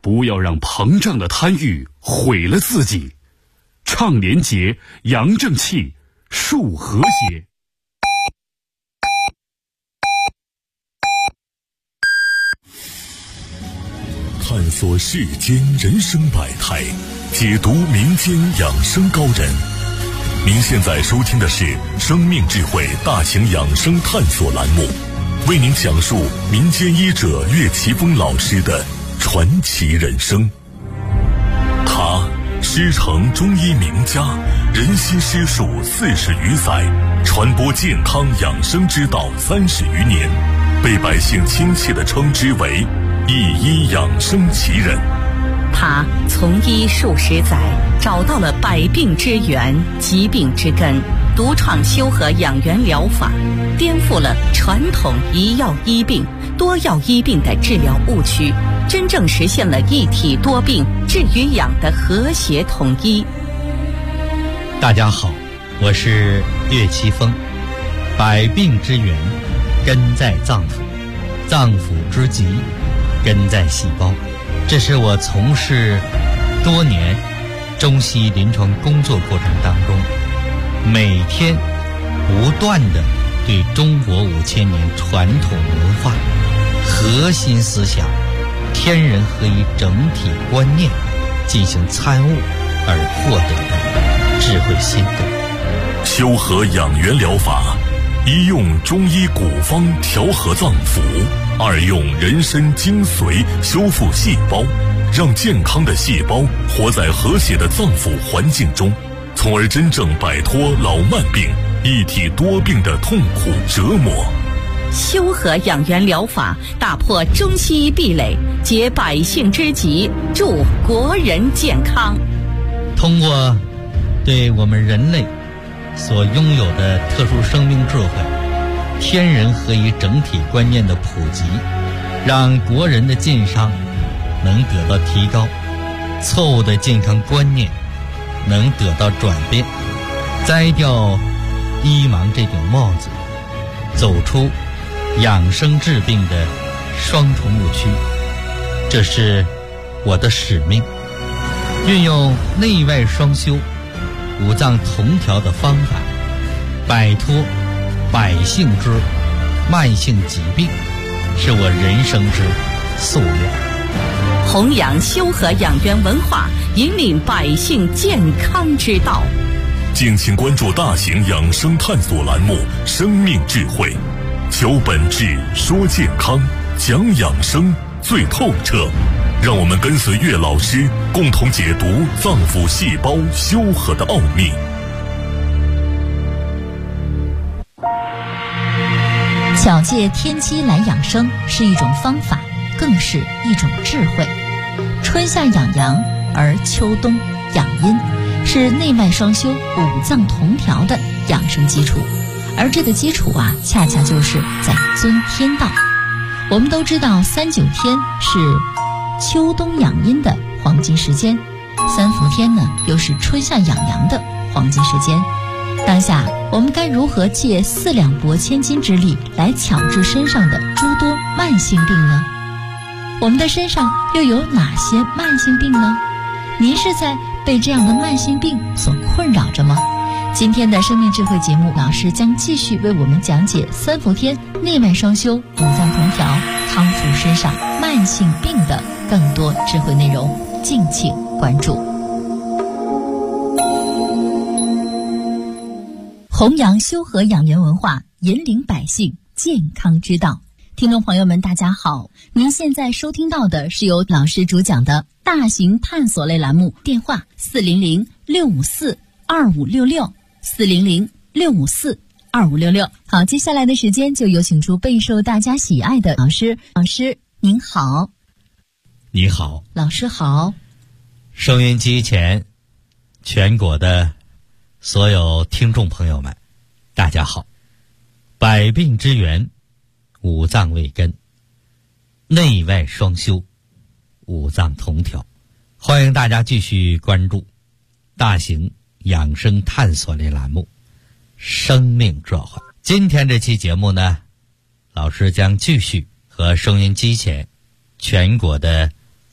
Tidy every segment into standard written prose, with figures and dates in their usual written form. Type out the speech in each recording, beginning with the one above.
不要让膨胀的贪欲毁了自己。倡廉洁，扬正气，树和谐。 探索世间人生百态，解读民间养生高人。您现在收听的是生命智慧大型养生探索栏目，为您讲述民间医者岳奇峰老师的传奇人生。他师承中医名家，人心师术40余载，传播健康养生之道30余年，被百姓亲切地称之为一医养生奇人。 他从医数十载，找到了百病之源、疾病之根，独创修和养元疗法，颠覆了传统一药医病、多药医病的治疗误区，真正实现了一体多病、治与养的和谐统一。 大家好，我是岳奇峰。百病之源根在脏腑，脏腑之疾根在细胞。这是我从事多年中西医临床工作过程当中，每天不断地对中国5000年传统文化、核心思想、天人合一整体观念进行参悟而获得的智慧心得。 修和养元疗法，一用中医古方调和脏腑，二用人参精髓修复细胞，让健康的细胞活在和谐的脏腑环境中，从而真正摆脱老慢病、一体多病的痛苦折磨。 修和养元疗法打破中西医壁垒，解百姓之急，助国人健康。 通过对我们人类所拥有的特殊生命智慧、天人合一整体观念的普及，让国人的健康能得到提高，错误的健康观念能得到转变，摘掉医盲这顶帽子，走出养生治病的双重误区。这是我的使命，运用内外双修、五脏同调的方法，摆脱百姓之慢性疾病，是我人生之夙愿。 弘扬修和养元文化，引领百姓健康之道。 敬请关注大型养生探索栏目《生命智慧》，求本质，说健康，讲养生最透彻。让我们跟随岳老师，共同解读脏腑细胞修和的奥秘。 巧借天机来养生是一种方法，更是一种智慧。春夏养阳，而秋冬养阴，是内外双修、五脏同调的养生基础。而这个基础恰恰就是在遵天道。我们都知道39天是秋冬养阴的黄金时间，3伏天呢又是春夏养阳的黄金时间。当下我们该如何借4两拨千斤之力来巧治身上的诸多慢性病呢？我们的身上又有哪些慢性病呢？您是在被这样的慢性病所困扰着吗？今天的生命智慧节目，老师将继续为我们讲解3伏天内外双修、五脏同调，康复身上慢性病的更多智慧内容，敬请关注。弘扬修和养元文化，引领百姓健康之道。听众朋友们大家好，您现在收听到的是由老师主讲的大型探索类栏目，电话400-654-2566 400-654-2566。好，接下来的时间就有请出备受大家喜爱的老师。老师您好。 你好。 老师好。 收音机前全国的所有听众朋友们大家好。百病之源，五脏为根，内外双修，五脏同调。欢迎大家继续关注大型养生探索类栏目生命智慧。今天这期节目呢，老师将继续和收音机前全国的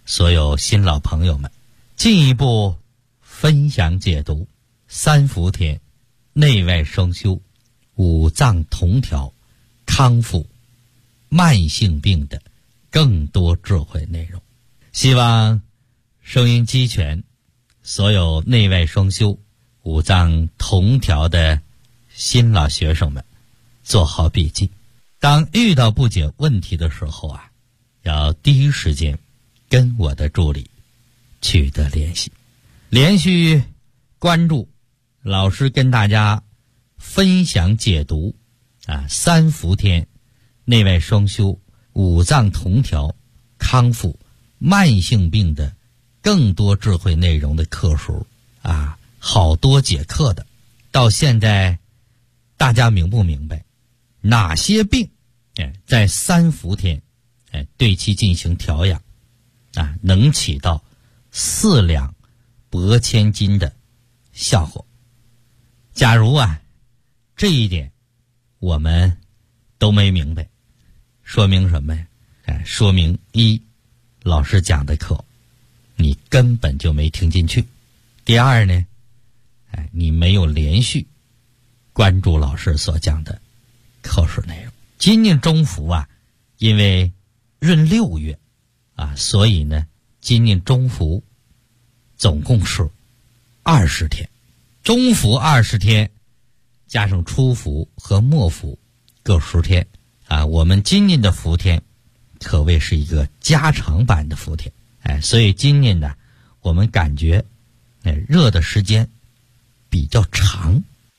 所有新老朋友们，进一步分享解读三伏天内外双修、五脏同调、康复慢性病的更多智慧内容。希望声音机全，所有内外双修、五脏同调的新老学生们做好笔记。当遇到不解问题的时候啊，要第一时间跟我的助理取得联系，连续关注老师跟大家分享解读三伏天内外双修、五脏同调、康复慢性病的更多智慧内容的课数好多节课的。到现在大家明不明白哪些病在三伏天对其进行调养能起到4两拨千斤的效果？假如这一点我们都没明白，说明什么呀？说明一，老师讲的课你根本就没听进去；第二呢，你没有连续关注老师所讲的课时内容。今年中伏因为闰6月所以呢，今年中伏总共是20天，中伏20天加上初伏和末伏各10天我们今年的伏天可谓是一个加长版的伏天所以今年呢，我们感觉热的时间比较长，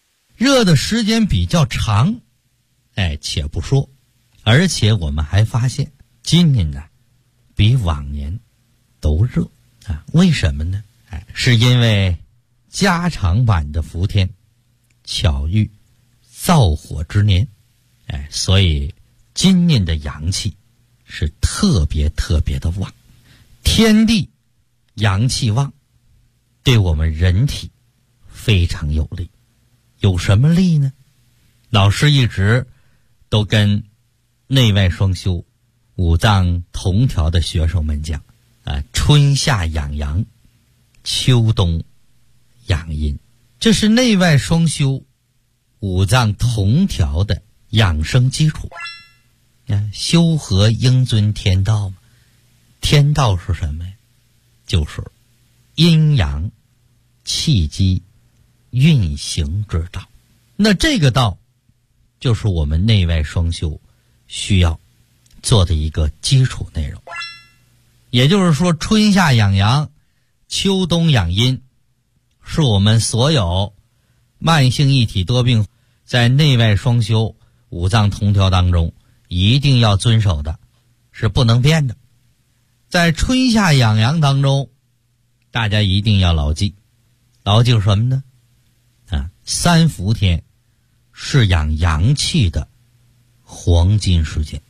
且不说，而且我们还发现今年呢比往年都热为什么呢？是因为加长版的伏天巧遇燥火之年所以今年的阳气是特别特别的旺，天地阳气旺，对我们人体非常有利。有什么利呢？老师一直都跟内外双修、五脏同调的学生们讲春夏养阳，秋冬养阴，这是内外双修、五脏同调的养生基础。修和应遵天道嘛，天道是什么呀？就是阴阳气机运行之道。那这个道就是我们内外双修需要做的一个基础内容。也就是说，春夏养阳，秋冬养阴，是我们所有慢性一体多病在内外双修、五脏同调当中一定要遵守的，是不能变的。在春夏养阳当中，大家一定要牢记什么呢？三伏天是养阳气的黄金时间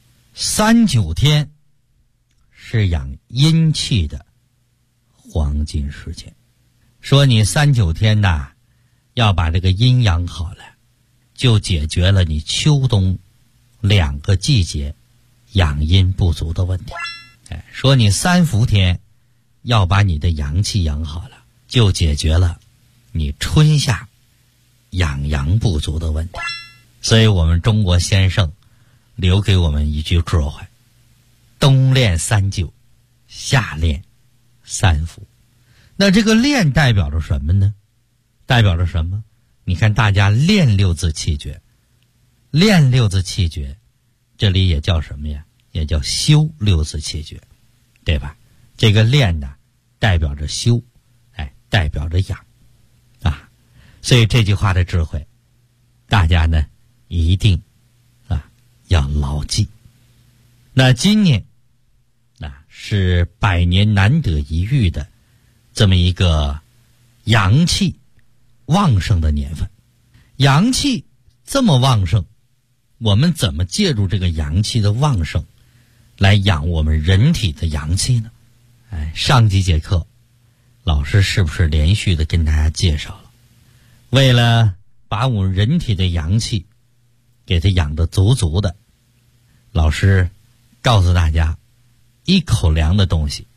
，39天是养阴气的黄金时间。说你39天要把这个阴阳好了，就解决了你秋冬2个季节养阴不足的问题。说你三伏天要把你的阳气养好了，就解决了你春夏养阳不足的问题。所以我们中国先生留给我们一句智慧：冬练39，夏练3伏。那这个练代表着什么呢？代表着什么？你看大家练6字气诀，练6字气诀，这里也叫什么呀？也叫修6字气诀，对吧？这个练代表着修，代表着养所以这句话的智慧大家呢一定要牢记。那今年是100年难得一遇的这么一个阳气旺盛的年份。阳气这么旺盛，我们怎么借助这个阳气的旺盛来养我们人体的阳气呢？上几节课老师是不是连续的跟大家介绍了，为了把我们人体的阳气给它养得足足的，老师告诉大家，一口粮的东西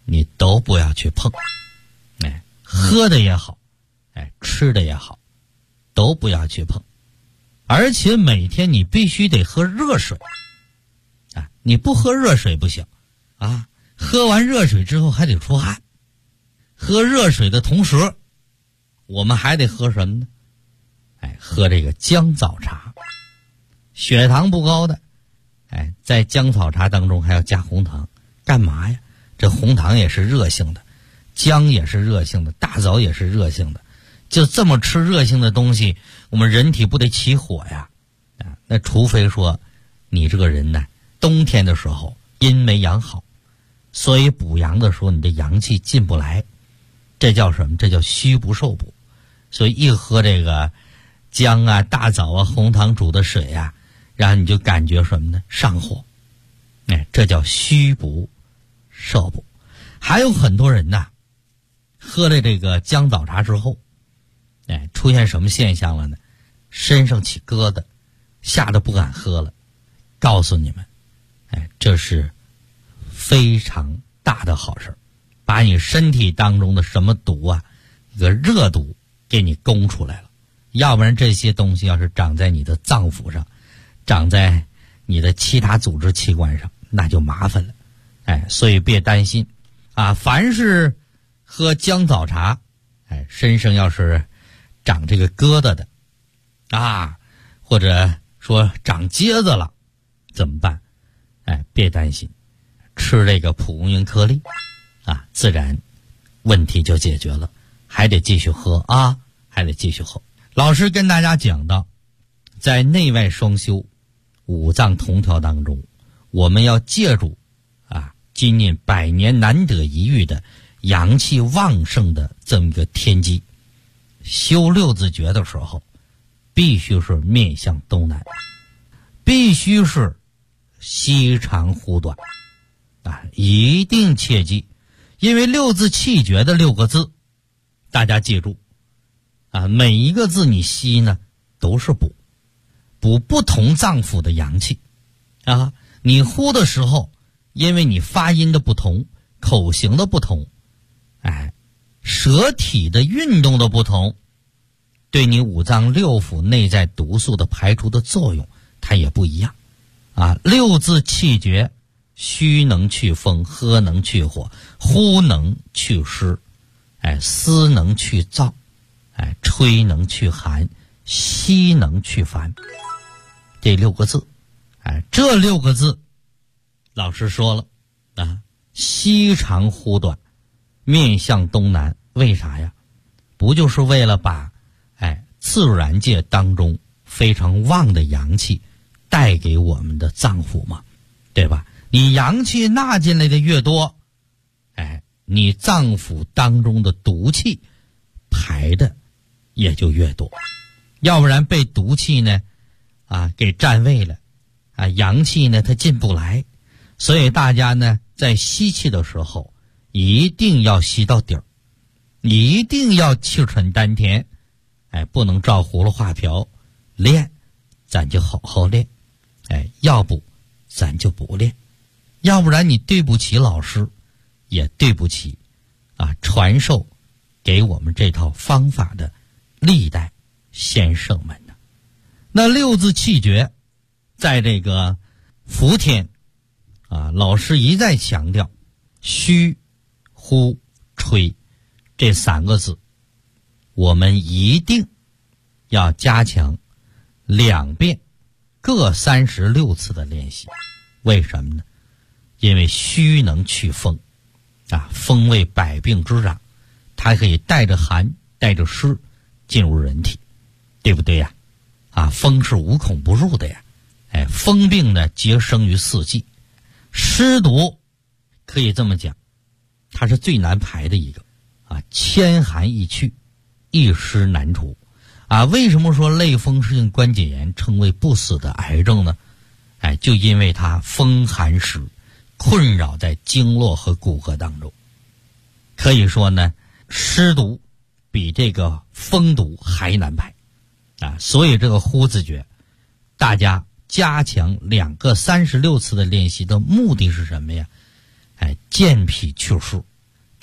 你都不要去碰。喝的也好，吃的也好，都不要去碰。而且每天你必须得喝热水你不喝热水不行喝完热水之后还得出汗。喝热水的同时，我们还得喝什么呢？喝这个姜枣茶。血糖不高的在姜枣茶当中还要加红糖，干嘛呀？这红糖也是热性的，姜也是热性的，大枣也是热性的，就这么吃热性的东西，我们人体不得起火呀那除非说你这个人呢，冬天的时候阴没养好，所以补阳的时候你的阳气进不来，这叫什么？这叫虚不受补。所以一喝这个姜大枣红糖煮的水然后你就感觉什么呢？上火。这叫虚不受补。还有很多人喝了这个姜枣茶之后出现什么现象了呢？身上起疙瘩，吓得不敢喝了。告诉你们这是非常大的好事，把你身体当中的什么毒一个热毒给你攻出来了。要不然这些东西要是长在你的脏腑上，长在你的其他组织器官上，那就麻烦了。所以别担心凡是喝姜枣茶身上要是长这个疙瘩的或者说长疖子了怎么办？别担心，吃这个蒲公英颗粒自然问题就解决了。还得继续喝还得继续喝。老师跟大家讲到，在内外双修五脏同调当中，我们要借助今年100年难得一遇的阳气旺盛的这么一个天机，修六字诀的时候必须是面向东南，必须是西长呼短一定切记。因为六字气诀的6个字，大家记住每一个字你吸呢都是补不同脏腑的阳气你呼的时候，因为你发音的不同，口型的不同舌体的运动的不同，对你五脏六腑内在毒素的排除的作用它也不一样六字气诀，虚能去风，喝能去火，呼能去湿思能去燥吹能去寒，吸能去烦。这6个字这6个字老师说了西长呼短，面向东南，为啥呀？不就是为了把自然界当中非常旺的阳气带给我们的脏腑吗？对吧？你阳气纳进来的越多你脏腑当中的毒气排的也就越多，要不然被毒气呢给占位了阳气呢它进不来。所以大家呢在吸气的时候一定要吸到底儿，一定要气沉丹田不能照葫芦画瓢练，咱就好好练要不咱就不练，要不然你对不起老师，也对不起传授给我们这套方法的历代先生们呢。那6字气诀在这个伏天老师一再强调虚呼吹这3个字，我们一定要加强2遍各36次的练习。为什么呢？因为虚能去风风为百病之长，它可以带着寒带着湿进入人体，对不对呀？风是无孔不入的呀风病呢皆生于四季，湿毒可以这么讲，它是最难排的一个千寒易去，一湿难除为什么说类风湿性关节炎称为不死的癌症呢？就因为它风寒湿困扰在经络和骨骼当中。可以说呢，湿毒比这个风毒还难排所以这个呼字诀大家加强2个36次的练习的目的是什么呀？健脾祛湿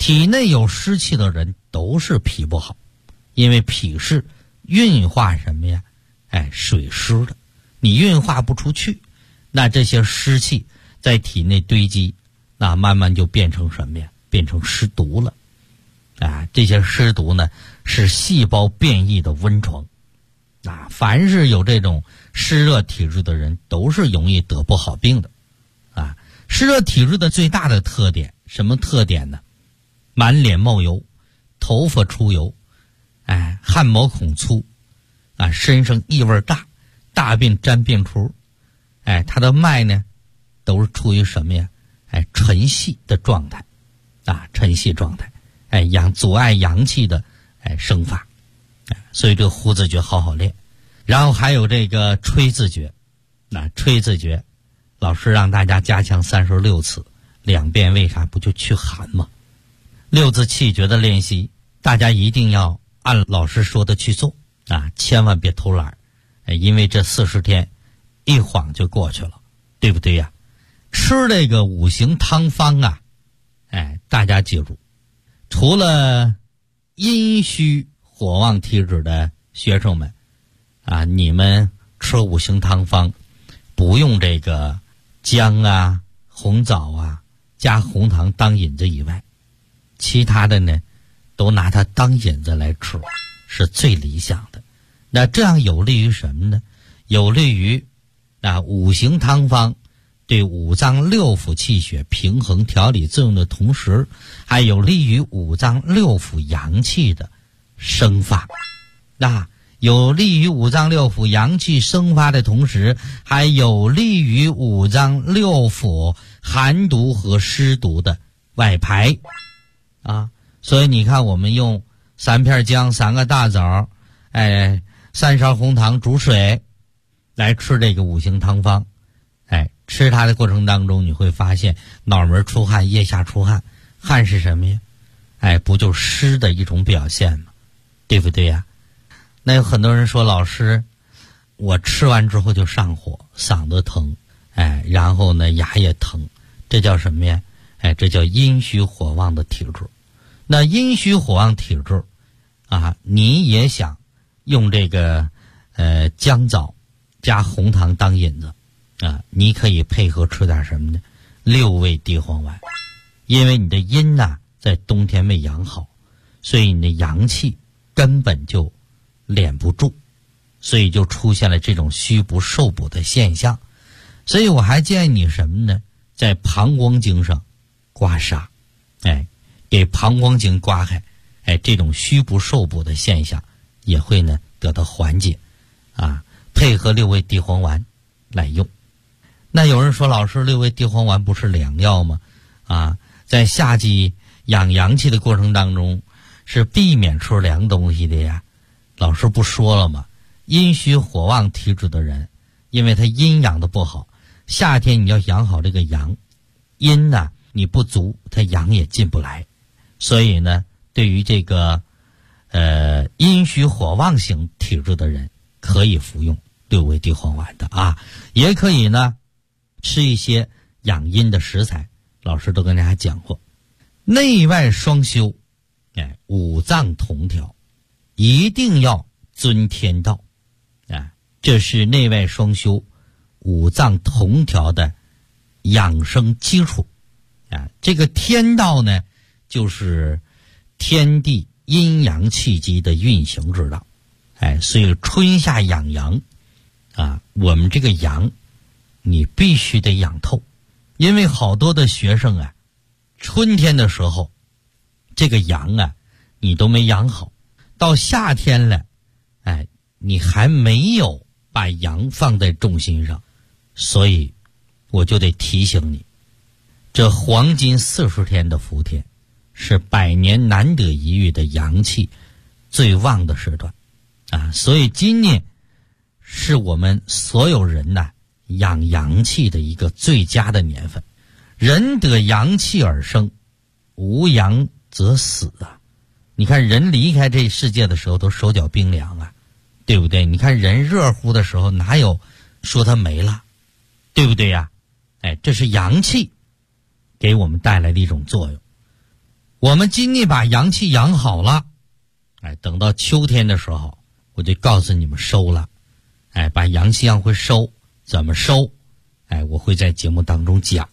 体内有湿气的人都是脾不好，因为脾是运化什么呀？水湿的，你运化不出去，那这些湿气在体内堆积，那慢慢就变成什么呀？变成湿毒了。这些湿毒呢，是细胞变异的温床。凡是有这种湿热体质的人，都是容易得不好病的。湿热体质的最大的特点，什么特点呢？满脸冒油，头发出油，汗毛孔粗，身上异味大，大便沾便出，他的脉呢，都是处于什么呀？沉细的状态，沉细状态，阻碍阳气的生发，所以这个呼字诀好练。然后还有这个吹字诀，吹字诀，老师让大家加强36次，2遍为啥不就驱寒吗？6字气诀的练习，大家一定要按老师说的去做千万别偷懒，因为这40天一晃就过去了，对不对呀？吃这个5行汤方大家记住，除了阴虚火旺体质的学生们你们吃5行汤方不用这个姜红枣加红糖当引子以外，其他的呢都拿它当引子来吃，是最理想的。那这样有利于什么呢？有利于5行汤方对五脏六腑气血平衡调理作用的同时，还有利于五脏六腑阳气的生发。有利于五脏六腑阳气生发的同时，还有利于五脏六腑寒毒和湿毒的外排所以你看，我们用3片姜、3个大枣，3勺红糖煮水来吃这个5行汤方，吃它的过程当中，你会发现脑门出汗，腋下出汗，汗是什么呀？不就湿的一种表现吗？对不对呀？那有很多人说，老师，我吃完之后就上火，嗓子疼，然后呢牙也疼，这叫什么呀？这叫阴虚火旺的体质。那阴虚火旺体质你也想用这个姜枣加红糖当引子你可以配合吃点什么呢？6味地黄丸。因为你的阴在冬天没养好，所以你的阳气根本就敛不住，所以就出现了这种虚不受补的现象。所以我还建议你什么呢？在膀胱经上刮痧，给膀胱经刮开，这种虚不受补的现象也会呢得到缓解配合6味地黄丸来用。那有人说，老师，6味地黄丸不是良药吗？在夏季养阳气的过程当中，是避免吃凉东西的呀。老师不说了吗？阴虚火旺体质的人，因为他阴养的不好，夏天你要养好这个阳，阴你不足，他阳也进不来。所以呢，对于这个阴虚火旺型体质的人，可以服用6味地黄丸的也可以呢吃一些养阴的食材。老师都跟大家讲过，内外双修，五脏同调，一定要遵天道这是内外双修五脏同调的养生基础这个天道呢，就是天地阴阳气机的运行之道所以春夏养阳我们这个阳你必须得养透。因为好多的学生春天的时候这个阳你都没养好，到夏天了你还没有把阳放在重心上，所以我就得提醒你，这黄金40天的伏天是100年难得一遇的阳气最旺的时段所以今年是我们所有人养阳气的一个最佳的年份。人得阳气而生，无阳则死你看人离开这世界的时候都手脚冰凉对不对？你看人热乎的时候哪有说他没了，对不对呀？这是阳气给我们带来的一种作用。 我们今年把阳气养好了，等到秋天的时候，我就告诉你们收了，把阳气养回收，怎么收？我会在节目当中讲，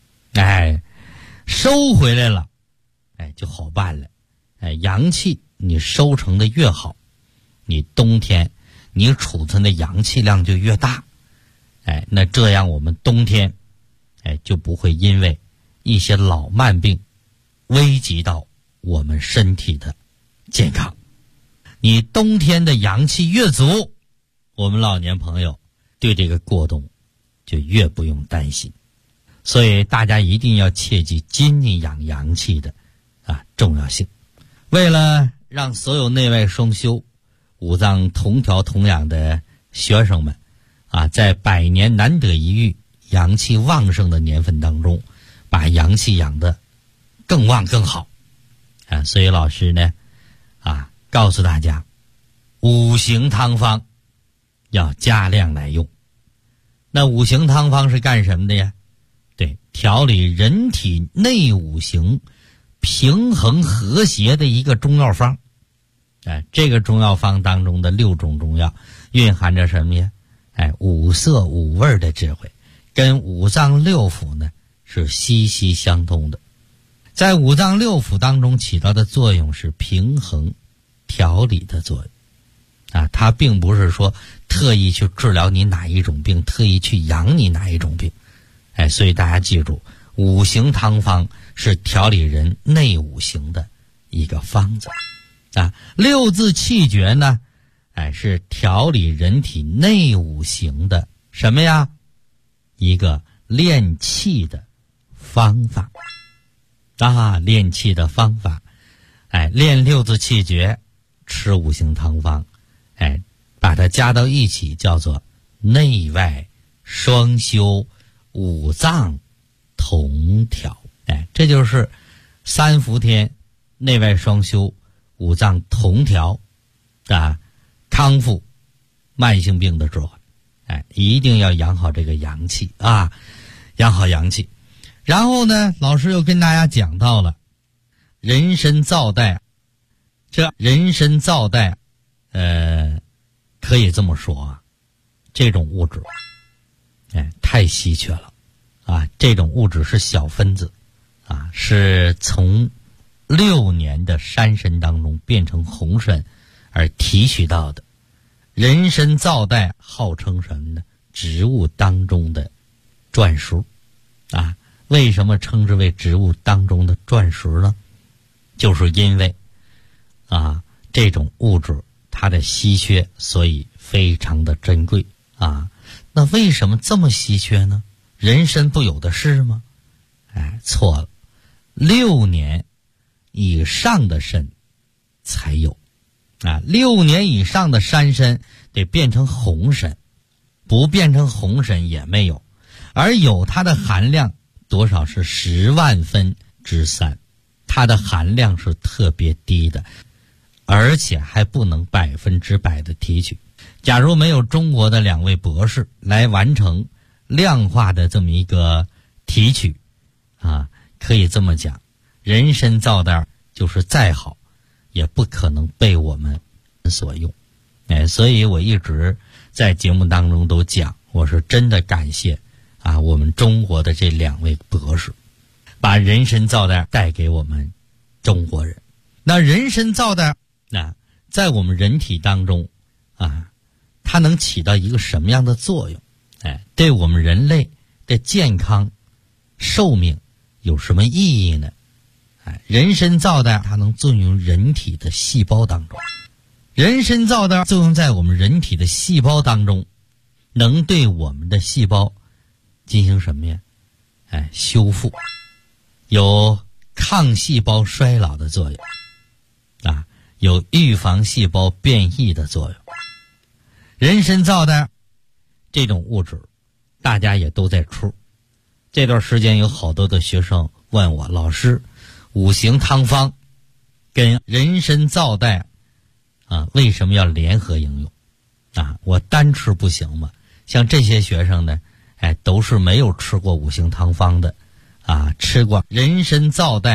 收回来了，就好办了，阳气你收成的越好，你冬天你储存的阳气量就越大，那这样我们冬天，就不会因为一些老慢病危及到我们身体的健康。你冬天的阳气越足，我们老年朋友对这个过冬就越不用担心。所以大家一定要切记今年养阳气的重要性。为了让所有内外双修、五脏同调同养的学生们在百年难得一遇、阳气旺盛的年份当中，把阳气养得更旺更好所以老师呢告诉大家，五行汤方要加量来用。那五行汤方是干什么的呀？对，调理人体内五行平衡和谐的一个中药方。这个中药方当中的6种中药蕴含着什么呀？五色五味的智慧，跟五脏六腑呢是息息相通的。在五脏六腑当中起到的作用是平衡调理的作用它并不是说特意去治疗你哪一种病，特意去养你哪一种病。所以大家记住，五行汤方是调理人内五行的一个方子六字气诀呢是调理人体内五行的什么呀？一个练气的方法练气的方法练六字气诀，吃五行汤方把它加到一起，叫做内外双修，五脏同调这就是3伏天内外双修，五脏同调康复慢性病的智慧。一定要养好这个阳气养好阳气。然后呢，老师又跟大家讲到了人参皂苷。这人参皂苷可以这么说这种物质太稀缺了这种物质是小分子是从6年的山参当中变成红参而提取到的。人参皂苷号称什么呢？植物当中的钻石为什么称之为植物当中的钻石呢？就是因为这种物质它的稀缺，所以非常的珍贵那为什么这么稀缺呢？人参不有的是吗？错了，6年以上的参才有6年以上的山参得变成红参，不变成红参也没有。而有它的含量多少是10万分之3，它的含量是特别低的，而且还不能100%的提取。假如没有中国的2位博士来完成量化的这么一个提取可以这么讲，人参皂苷就是再好也不可能被我们所用所以我一直在节目当中都讲，我是真的感谢我们中国的这2位博士把人参皂苷带给我们中国人。那人参皂苷在我们人体当中它能起到一个什么样的作用？对我们人类的健康寿命有什么意义呢？人参皂苷它能作用人体的细胞当中，人参皂苷作用在我们人体的细胞当中，能对我们的细胞进行什么呀？修复，有抗细胞衰老的作用有预防细胞变异的作用。人参皂苷这种物质大家也都在吃。这段时间有好多的学生问我，老师，五行汤方跟人参皂苷为什么要联合应用我单吃不行吗？像这些学生呢都是没有吃过五行汤方的吃过人参皂苷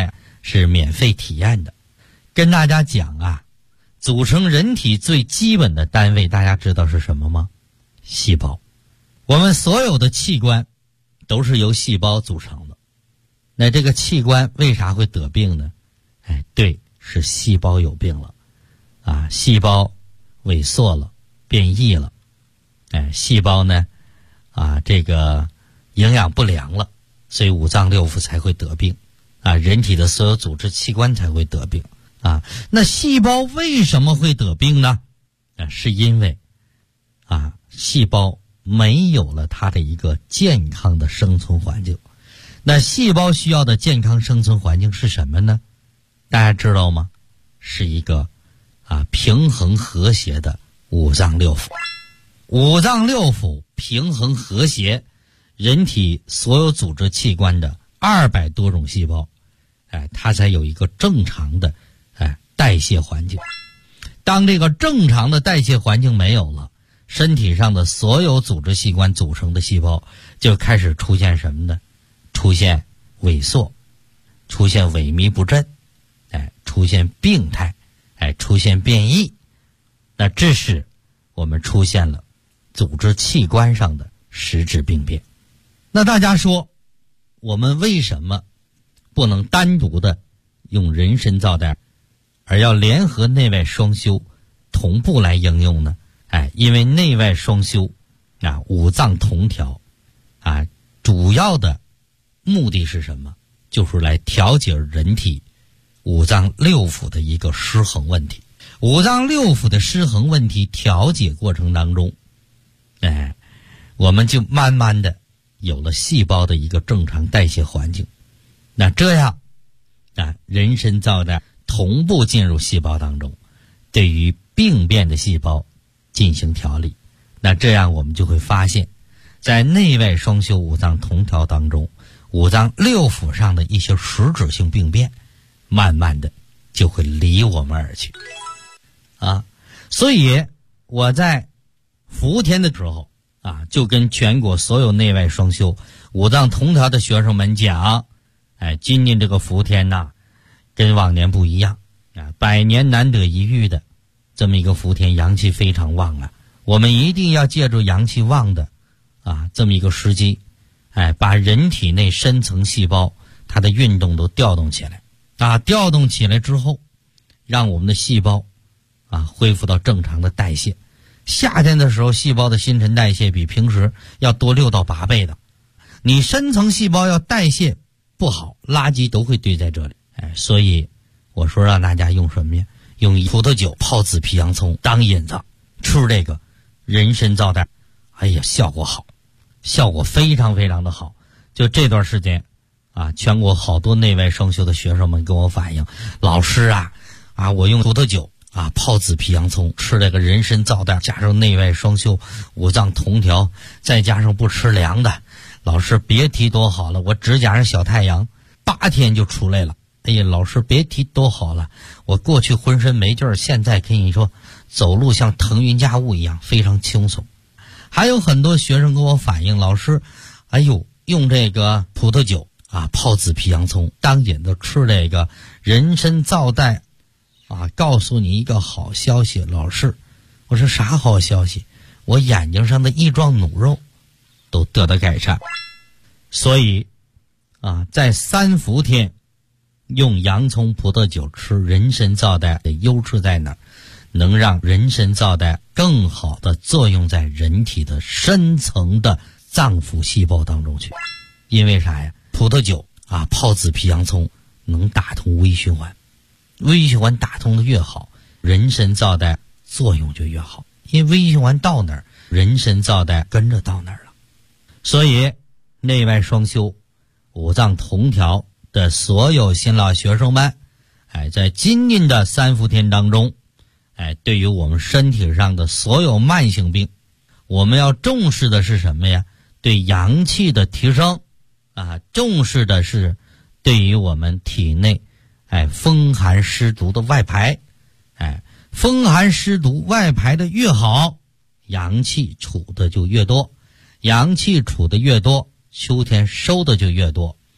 是免费体验的。跟大家讲啊，组成人体最基本的单位，大家知道是什么吗？细胞。我们所有的器官都是由细胞组成的。那这个器官为啥会得病呢？对，是细胞有病了啊，细胞萎缩了，变异了，细胞呢这个营养不良了，所以五脏六腑才会得病啊，人体的所有组织器官才会得病啊。那细胞为什么会得病呢？是因为细胞没有了它的一个健康的生存环境。那细胞需要的健康生存环境是什么呢？大家知道吗？是一个平衡和谐的五脏六腑。五脏六腑平衡和谐，人体所有组织器官的200多种细胞，它才有一个正常的代谢环境。当这个正常的代谢环境没有了，身体上的所有组织器官组成的细胞就开始出现什么呢？出现萎缩，出现萎靡不振，出现病态，出现变异。那这是我们出现了组织器官上的实质病变。那大家说，我们为什么不能单独的用人参皂苷，而要联合内外双修同步来应用呢？因为内外双修五脏同调主要的目的是什么？就是来调节人体五脏六腑的一个失衡问题。五脏六腑的失衡问题调节过程当中，我们就慢慢的有了细胞的一个正常代谢环境。那这样人参皂苷同步进入细胞当中，对于病变的细胞进行调理。那这样我们就会发现，在内外双修五脏同调当中，五脏六腑上的一些实质性病变慢慢的就会离我们而去所以我在伏天的时候就跟全国所有内外双修五脏同调的学生们讲，今年这个伏天跟往年不一样100年难得一遇的这么一个伏天，阳气非常旺我们一定要借助阳气旺的这么一个时机，把人体内深层细胞它的运动都调动起来调动起来之后，让我们的细胞恢复到正常的代谢。夏天的时候，细胞的新陈代谢比平时要多6到8倍的。你深层细胞要代谢不好，垃圾都会堆在这里。所以我说让大家用什么呀？用葡萄酒泡紫皮洋葱当引子，吃这个人参皂苷，效果好，效果非常非常的好。就这段时间全国好多内外双修的学生们跟我反映，老师我用葡萄酒泡紫皮洋葱，吃这个人参皂苷，加上内外双修五脏同调，再加上不吃凉的，老师别提多好了，我指甲上小太阳8天就出来了。老师别提多好了，我过去浑身没劲儿，现在跟你说走路像腾云驾雾一样，非常轻松。还有很多学生跟我反映，老师用这个葡萄酒泡紫皮洋葱当引子，吃这个人参皂苷告诉你一个好消息，老师，我说啥好消息？我眼睛上的异状脓肉都得到改善。所以在3伏天用洋葱葡萄酒吃人参皂苷的优势在哪儿？能让人参皂苷更好的作用在人体的深层的脏腑细胞当中去。因为啥呀？葡萄酒泡紫皮洋葱能打通微循环，微循环打通的越好，人参皂苷作用就越好。因为微循环到哪儿，人参皂苷跟着到哪儿了。所以内外双修五脏同调的所有新老学生们，在今年的3伏天当中，对于我们身体上的所有慢性病，我们要重视的是什么呀？对阳气的提升重视的是对于我们体内风寒湿毒的外排。风寒湿毒外排的越好，阳气储的就越多，阳气储的越多，秋天收的就越多。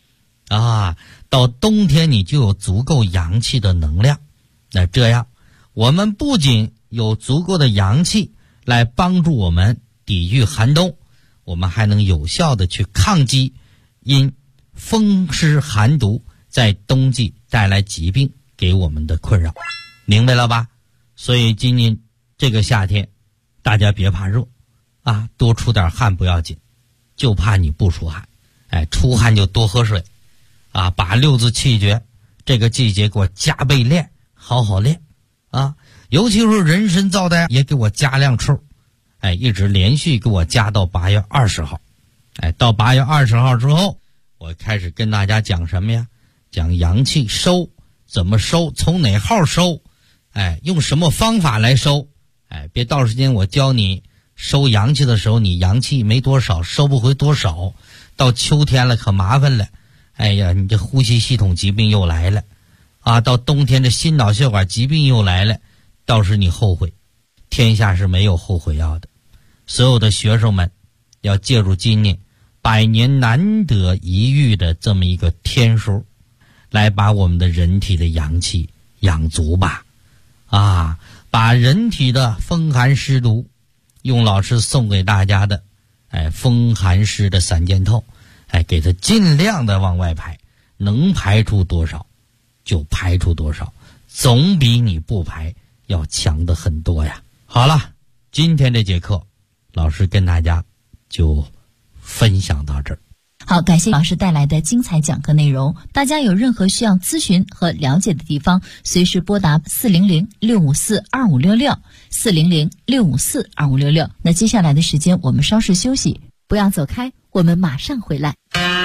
到冬天你就有足够阳气的能量。那这样我们不仅有足够的阳气来帮助我们抵御寒冬，我们还能有效的去抗击因风湿寒毒在冬季带来疾病给我们的困扰，明白了吧？所以今年这个夏天大家别怕热多出点汗不要紧，就怕你不出汗。出汗就多喝水把六字气诀这个季节给我加倍练，好好练尤其是人参皂苷也给我加量抽，一直连续给我加到8月20号。到8月20号之后，我开始跟大家讲什么呀？讲阳气收，怎么收，从哪号收，用什么方法来收。别到时间我教你收阳气的时候，你阳气没多少，收不回多少，到秋天了可麻烦了。你这呼吸系统疾病又来了到冬天这心脑血管疾病又来了，到时你后悔。天下是没有后悔药的。所有的学生们要借助今年100年难得一遇的这么一个天数，来把我们的人体的阳气养足吧。把人体的风寒湿毒，用老师送给大家的风寒湿的3件套，给它尽量的往外排，能排出多少就排出多少，总比你不排要强的很多呀。好了，今天这节课老师跟大家就分享到这儿。 好，感谢老师带来的精彩讲课内容。大家有任何需要咨询和了解的地方，随时拨打400-654-2566 400-654-2566。那接下来的时间我们稍事休息，不要走开，我们马上回来。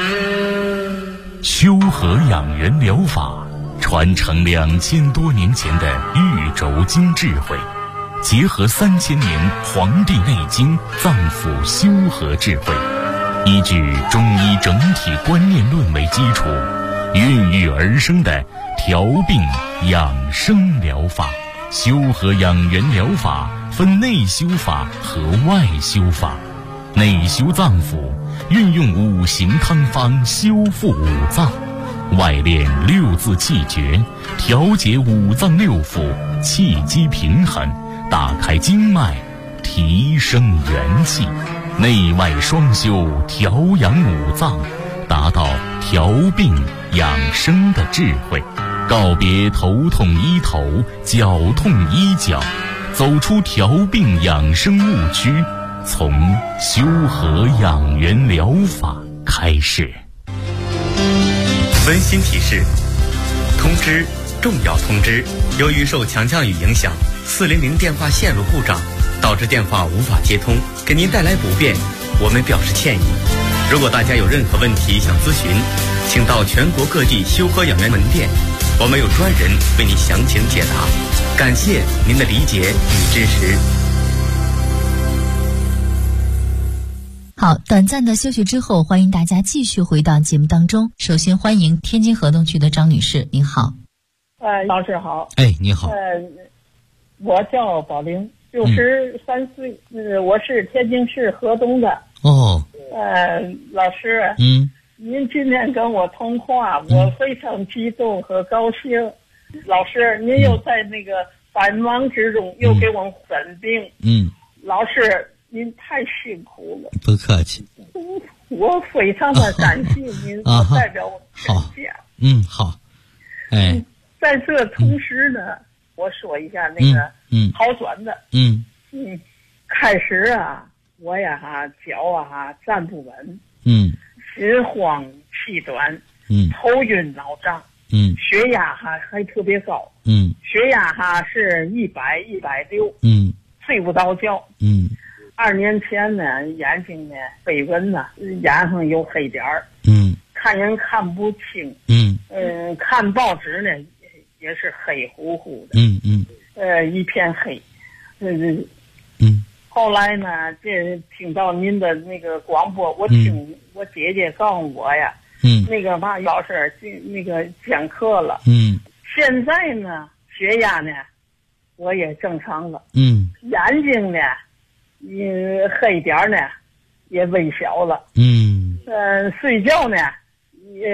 修和养元疗法传承2000多年前的玉轴经智慧，结合3000年《黄帝内经》脏腑修和智慧，依据中医整体观念论为基础，孕育而生的调病养生疗法。修和养元疗法分内修法和外修法。内修脏腑，运用5行汤方修复五脏；外练6字气诀，调节五脏六腑，气机平衡，打开经脉，提升元气。内外双修，调养五脏，达到调病养生的智慧。告别头痛医头，脚痛医脚，走出调病养生误区，从修和养元疗法开始。 温馨提示：通知，重要通知！由于受强降雨影响，400电话线路故障，导致电话无法接通，给您带来不便，我们表示歉意。如果大家有任何问题想咨询，请到全国各地修和养元门店，我们有专人为您详情解答。感谢您的理解与支持。 好，短暂的休息之后，欢迎大家继续回到节目当中。首先欢迎天津河东区的张女士，您好。 老师好。 你好。 我叫宝玲，63岁，我是天津市河东的。 哦。 老师，您今天跟我通话，我非常激动和高兴。老师，您又在那个百忙之中又给我诊病。老师，您太辛苦了。 不客气。 我非常的感谢您，代表我全家。 好。 在这同时呢，我说一下那个好转的。开始我脚站不稳。心慌气短。头晕脑胀。血压还特别高。血压是100、160。睡不着觉。2年前呢，眼睛呢飞蚊呢，眼上有黑点儿。看人看不清。看报纸呢也是黑乎乎的。一片黑。后来呢，这听到您的那个广播，我听我姐姐告诉我呀，那个老师那个讲课了。现在呢，血压呢，我也正常了。眼睛呢，黑点呢，也微小了。睡觉呢，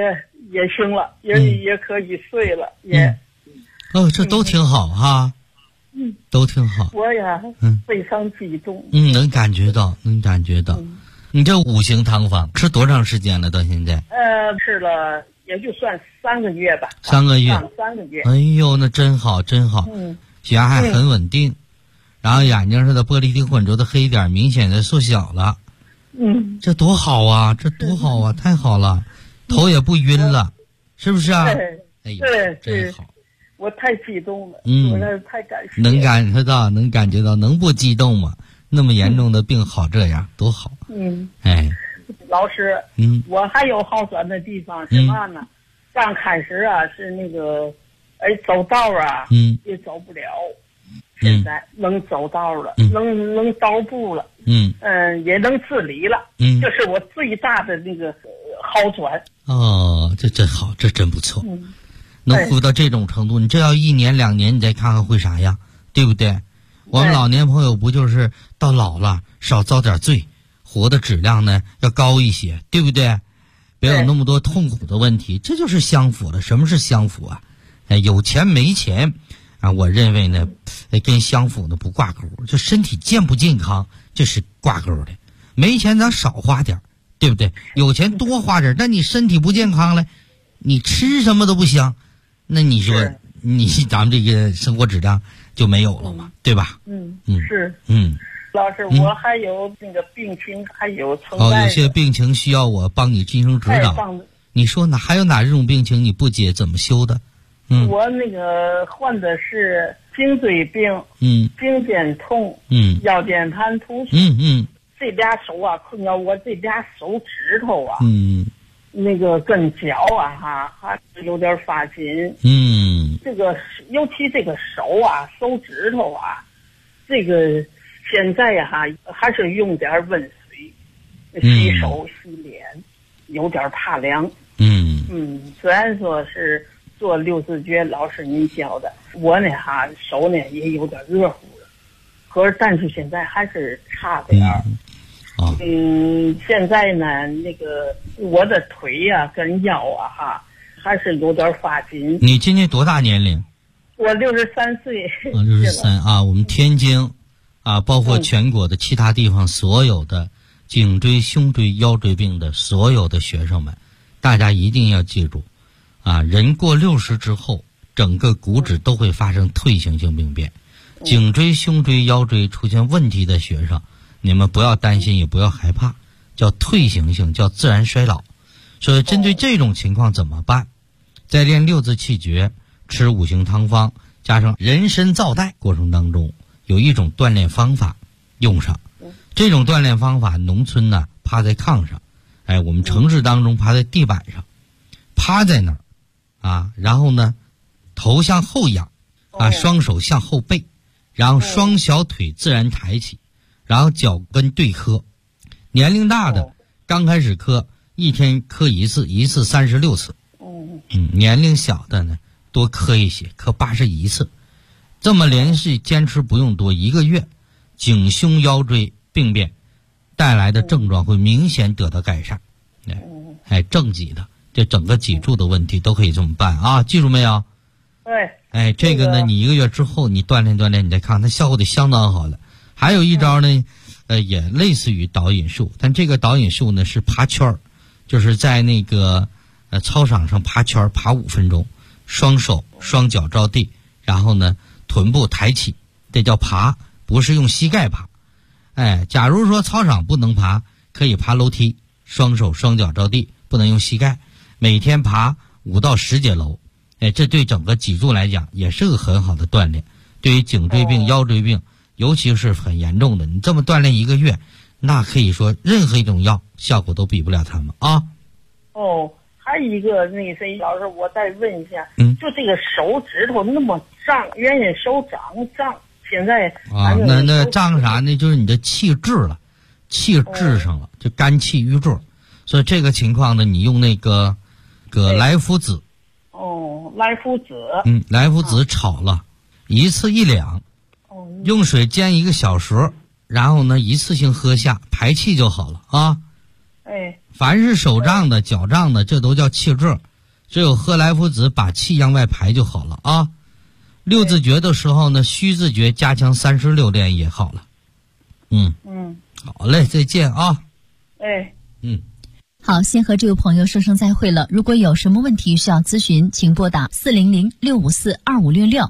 也行了，也可以睡了，也。 这都挺好哈。都挺好。 我呀，非常激动。 能感觉到。你这五行汤方吃多长时间了？到现在？ 吃了也就算3个月吧。 3个月。 3个月。 哎呦，那真好。血压还很稳定，然后眼睛上的玻璃体混浊的黑点明显的缩小了。这多好啊！太好了，头也不晕了，是不是啊？哎呀，真好。 我太激动了，我那太感谢。 能感觉到，能不激动吗？那么严重的病好这样，多好。 老师，我还有好转的地方是嘛呢？刚开始啊是那个，走道啊，也走不了，现在能走道了，能踱步了，也能自理了，这是我最大的那个好转。 这真好，这真不错。能活到这种程度，你这要1年2年，你再看看会啥样，对不对？我们老年朋友不就是到老了少遭点罪，活的质量呢要高一些，对不对？别有那么多痛苦的问题，这就是相符了。什么是相符啊？有钱没钱啊？我认为呢，跟相符呢不挂钩，就身体健不健康这是挂钩的。没钱咱少花点，对不对？有钱多花点，但你身体不健康了，你吃什么都不香。那你说咱们这个生活质量就没有了嘛，对吧？ 是。老师，我还有那个病情，还有存在有些病情需要我帮你进行指导。你说还有哪这种病情你不解怎么修的？ 我那个患的是颈椎病，颈肩痛，腰间盘突出，这俩手啊困扰我，这俩手指头啊，那个跟脚啊还有点发紧，这个尤其这个手啊手指头啊，这个现在还是用点温水洗手洗脸，有点怕凉。虽然说是做六字诀，老师您教的，我呢手呢也有点热乎了，可是但是现在还是差点儿。现在呢，那个我的腿呀跟腰还是有点发紧。 你今年多大年龄？ 我63岁。 63啊，我们天津包括全国的其他地方所有的颈椎、胸椎、腰椎病的所有的学生们，大家一定要记住人过60之后，整个骨质都会发生退行性病变。颈椎、胸椎、腰椎出现问题的学生，你们不要担心，也不要害怕，叫退行性，叫自然衰老。所以针对这种情况怎么办？在练六字气诀，吃五行汤方，加上人参皂带过程当中，有一种锻炼方法用上。这种锻炼方法，农村呢趴在炕上，我们城市当中趴在地板上，趴在那儿然后呢头向后仰双手向后背，然后双小腿自然抬起，然后脚跟对磕。年龄大的刚开始磕，一天磕一次，一次36次。年龄小的呢多磕一些，磕81次。这么连续坚持不用多1个月，颈胸腰椎病变带来的症状会明显得到改善。正脊的这整个脊柱的问题都可以这么办记住没有？ 对。 这个呢你1个月之后你锻炼锻炼，你再看它效果得相当好了。还有一招呢也类似于导引术，但这个导引术呢是爬圈儿，就是在那个操场上爬圈儿，爬5分钟，双手双脚着地，然后呢臀部抬起，这叫爬，不是用膝盖爬。假如说操场不能爬，可以爬楼梯，双手双脚着地，不能用膝盖，每天爬5到10节楼。这对整个脊柱来讲也是个很好的锻炼。对于颈椎病、腰椎病尤其是很严重的，你这么锻炼1个月，那可以说任何一种药效果都比不了他们还有一个那谁老师，我再问一下，就这个手指头那么胀，原先手胀，现在那胀啥呢？就是你的气滞了，气滞上了，就肝气郁滞。所以这个情况呢，你用那个莱菔子。 莱菔子。 莱菔子炒了，1次1两。用水煎1个小时，然后呢一次性喝下，排气就好了凡是手胀的、脚胀的，这都叫气滞。 只有喝来福子把气向外排就好了啊。六字诀的时候呢，虚字诀加强36练也好了。好嘞，再见啊。 好，先和这位朋友说声再会了。如果有什么问题需要咨询，请拨打400-654-2566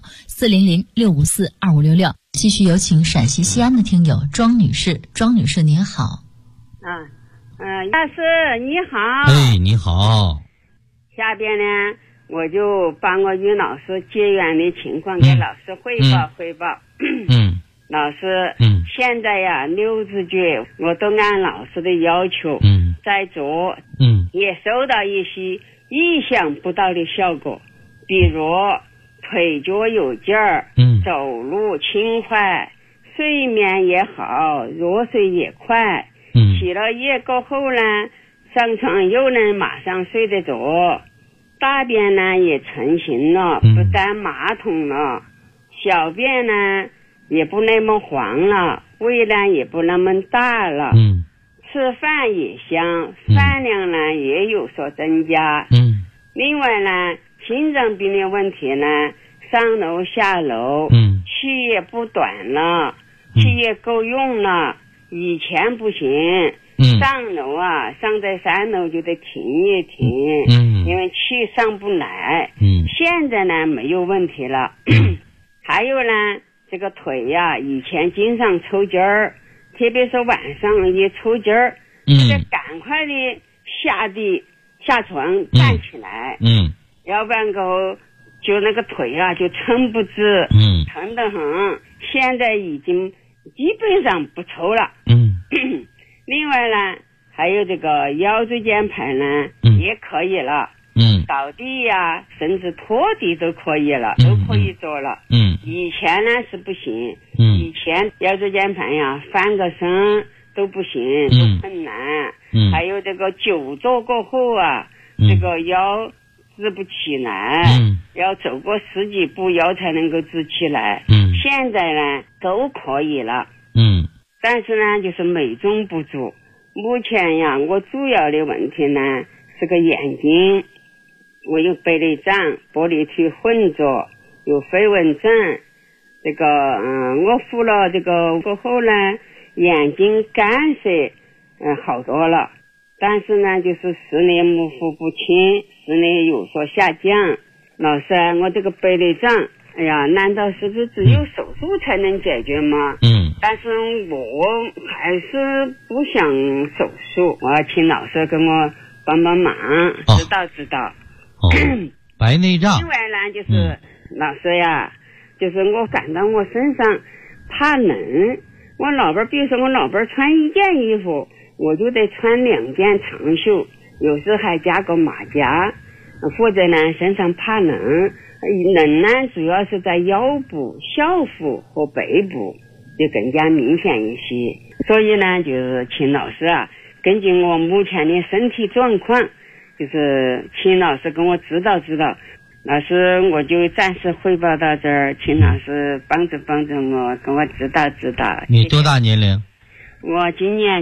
400-654-2566。继续有请陕西西安的听友庄女士。庄女士您好。 老师你好。 哎，你好。 下边呢，我就把我与老师结缘的情况给老师汇报。老师，现在呀，6字诀我都按老师的要求在做，也收到一些意想不到的效果，比如腿脚有劲儿，走路轻快，睡眠也好，入睡也快，起了夜过后呢，上床又能马上睡得着，大便呢也成型了，不沾马桶了，小便呢也不那么黄了，胃呢也不那么大了，吃饭也香，饭量呢也有所增加。另外呢，心脏病的问题呢，上楼下楼，气也不短了，气也够用了，以前不行。上楼啊，上在3楼就得停一停，因为气上不来。现在呢没有问题了。还有呢，这个腿呀，以前经常抽筋儿，特别是晚上一抽筋儿，得赶快的下床站起来，要不然就那个腿啊就撑不直，疼得很。现在已经基本上不抽了。另外呢，还有这个腰椎间盘呢，也可以了。扫地呀，甚至拖地都可以了，都可以做了。以前呢是不行。以前腰椎间盘呀，翻个身都不行，都很难。还有这个久坐过后啊，这个腰直不起来，要走过10几步腰才能够直起来。现在呢都可以了。但是呢就是美中不足。目前呀，我主要的问题呢是个眼睛，我有白内障、玻璃体混浊，有飞蚊症。这个我服了这个过后呢，眼睛干涩好多了，但是呢就是视力模糊不清，视力有所下降。老师啊，我这个白内障，哎呀，难道是不是只有手术才能解决吗？但是我还是不想手术，我要请老师跟我帮帮忙，指导。 白内障。 另外呢，就是老师呀，就是我感到我身上怕冷，我老伴，比如说我老伴穿1件衣服，我就得穿2件长袖，有时还加个马甲，或者呢身上怕冷。冷呢主要是在腰部、小腹和背部就更加明显一些。所以呢就是请老师啊，根据我目前的身体状况，就是请老师跟我指导。老师，我就暂时汇报到这儿，请老师帮助我，跟我指导。 你多大年龄？ 我今年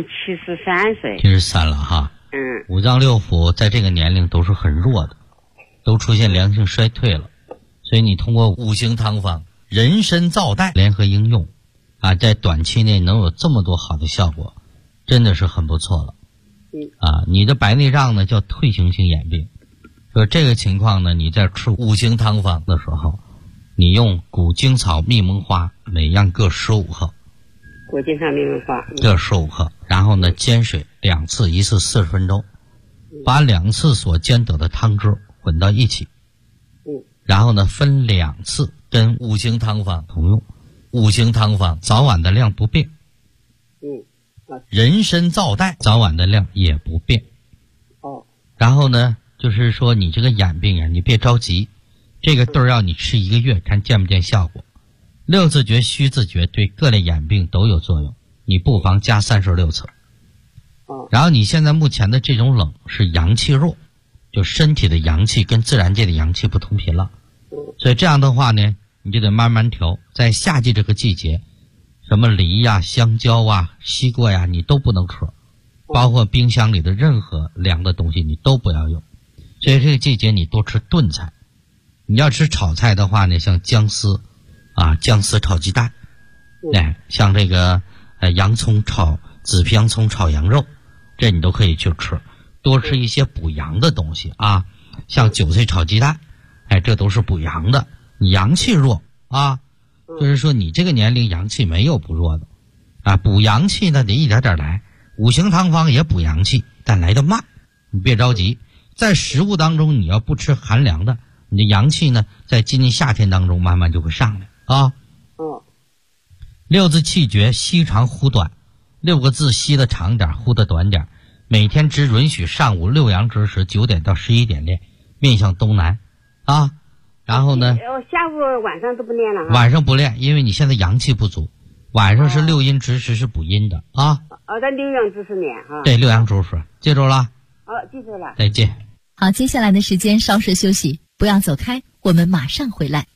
73岁。 73了哈。5脏6腑在这个年龄都是很弱的，都出现良性衰退了。所以你通过五行汤方人参皂苷联合应用啊，在短期内能有这么多好的效果，真的是很不错了。你的白内障呢叫退行性眼病，说这个情况呢，你在吃五行汤方的时候，你用古精草蜜蒙花每样各15克， 古精草蜜蒙花各15克，然后呢煎水2次，一次40分钟，把2次所煎得的汤汁混到一起，然后呢分2次跟五行汤方同用。五行汤方早晚的量不变，人参皂苷早晚的量也不变。然后呢就是说你这个眼病啊，你别着急，这个豆要你吃1个月看见不见效果。6字诀虚字诀对各类眼病都有作用，你不妨加36次。然后你现在目前的这种冷是阳气弱，就身体的阳气跟自然界的阳气不同频了，所以这样的话呢你就得慢慢调。在夏季这个季节，什么梨呀、香蕉啊、西瓜呀你都不能吃，包括冰箱里的任何凉的东西你都不要用。 所以这个季节你多吃炖菜。你要吃炒菜的话呢，像姜丝姜丝炒鸡蛋，像这个洋葱炒紫皮洋葱炒羊肉，这你都可以去吃。多吃一些补阳的东西啊，像韭菜炒鸡蛋，这都是补阳的。你阳气弱就是说你这个年龄阳气没有不弱的补阳气呢得一点点来。五行汤方也补阳气，但来得慢，你别着急。在食物当中你要不吃寒凉的，你的阳气呢在今年夏天当中慢慢就会上来六字气诀，吸长呼短，6个字，吸的长点，呼的短点。每天只允许上午6阳之时9点到11点练，面向东南然后呢下午晚上都不练了晚上不练，因为你现在阳气不足。晚上是6阴之时，是补阴的在6阳之时练对，6阳之时，记住了？ 记住了。 再见。 好，接下来的时间稍事休息，不要走开，我们马上回来。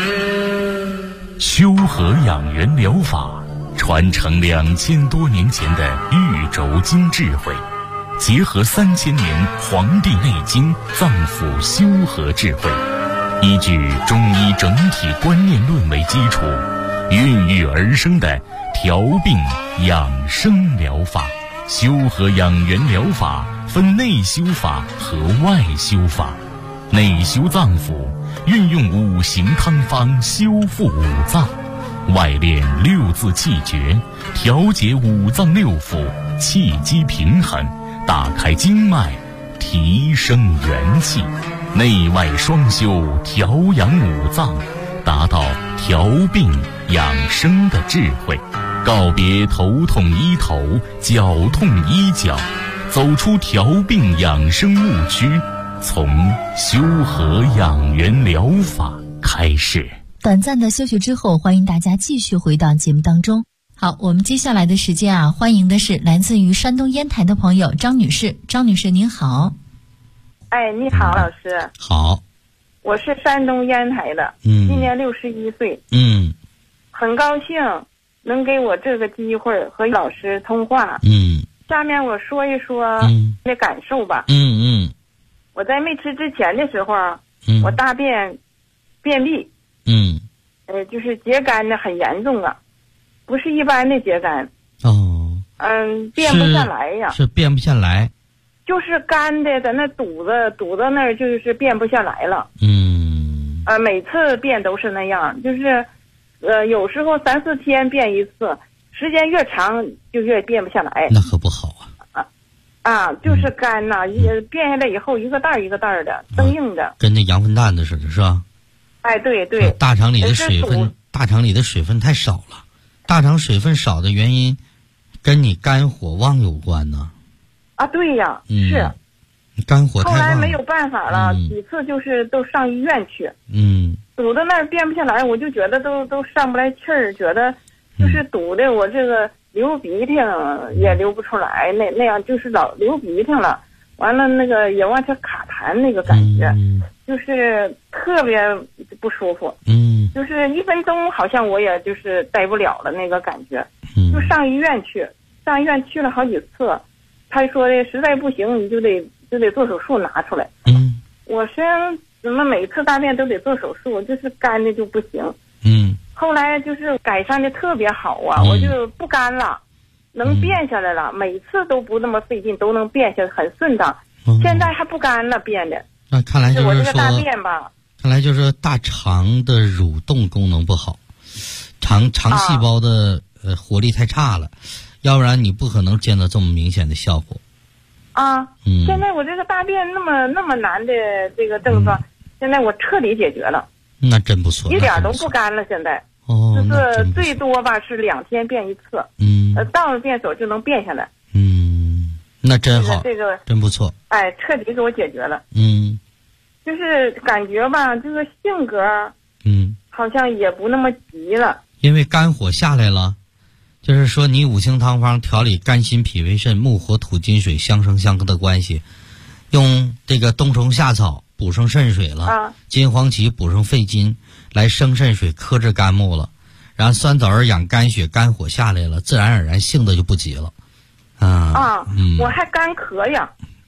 修和养元疗法传承2000多年前的玉轴经智慧，结合3000年《黄帝内经》脏腑修和智慧，依据中医整体观念论为基础，孕育而生的调病养生疗法。修和养元疗法分内修法和外修法。内修脏腑，运用5行汤方修复五脏；外练6字气诀，调节五脏6腑，气机平衡，打开经脉，提升元气。内外双修，调养五脏，达到调病养生的智慧。告别头痛医头，脚痛医脚，走出调病养生误区，从修和养元疗法开始。 短暂的休息之后，欢迎大家继续回到节目当中。好，我们接下来的时间欢迎的是来自于山东烟台的朋友张女士。张女士您好。 你好，老师。 好。 我是山东烟台的，今年61岁。很高兴能给我这个机会和老师通话。下面我说一说那感受吧。我在没吃之前的时候，我大便便秘，就是秸秆的很严重不是一般的秸秆。便不下来呀。 是便不下来。 就是干的，在那堵在那儿，就是便不下来了。每次便都是那样，就是有时候3、4天便一次，时间越长就越便不下来。 那可不好就是干便下来以后一个袋一个袋的，生硬的， 跟那羊粪蛋子似的，是吧？ 对。 大肠里的水分太少了。大肠水分少的原因跟你肝火旺有关呢。 对呀，是肝火太旺。 后来没有办法了，几次就是都上医院去。堵在那儿便不下来，我就觉得都上不来气儿，觉得就是堵的我这个流鼻涕也流不出来，那样就是老流鼻涕了。完了那个也往这卡痰那个感觉，就是特别不舒服。就是1分钟好像我也就是待不了了那个感觉。就上医院去了好几次，他说的实在不行你就得做手术拿出来。我说怎么每次大便都得做手术，就是干的就不行。后来就是改善的特别好我就不干了，能便下来了，每次都不那么费劲，都能便下来，很顺当。现在还不干了，便的。 那看来就是说， 我这个大便吧， 看来就是大肠的蠕动功能不好，肠细胞的活力太差了，要不然你不可能见到这么明显的效果。 现在我这个大便那么难的这个症状，现在我彻底解决了。 那真不错， 一点都不干了。现在就是最多吧是2天便一次。到了便所就能便下来。 那真好， 这个真不错。 彻底给我解决了。就是感觉吧，这个性格好像也不那么急了， 因为肝火下来了。就是说你五行汤方调理肝心脾胃肾木火土金水相生相克的关系，用这个冬虫夏草补上肾水了，金黄芪补上肺金来生肾水克制肝木了，然后酸枣仁养肝血，肝火下来了，自然而然性子就不急了。 我还干咳呀。